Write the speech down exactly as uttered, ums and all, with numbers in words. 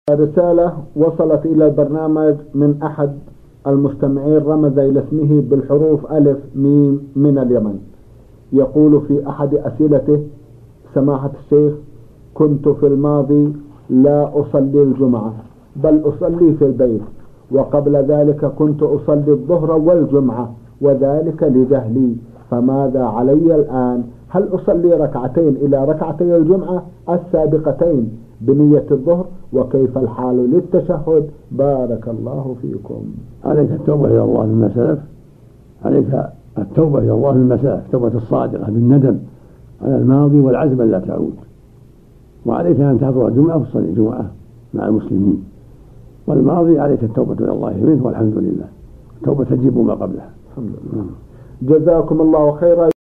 رسالة وصلت إلى البرنامج من أحد المستمعين رمز إلى اسمه بالحروف ألف ميم من اليمن. يقول في أحد أسئلته: سماحة الشيخ، كنت في الماضي لا أصلي الجمعة بل أصلي في البيت، وقبل ذلك كنت أصلي الظهر والجمعة وذلك لجهلي، فماذا علي الآن؟ هل أصلي ركعتين إلى ركعتي الجمعة السابقتين بنية الظهر؟ وكيف الحال للتشهد؟ بارك الله فيكم. عليك التوبة إلى الله مما سلف، عليك التوبة إلى الله مما سلف، التوبة الصادقة بالندم على الماضي والعزم لا تعود، وعليك أن تحضر الجمعة وتصلي الجمعة مع المسلمين، والماضي عليك التوبة إلى الله منه، والحمد لله التوبة تجيب ما قبلها. الحمد لله. جزاكم الله خيرا.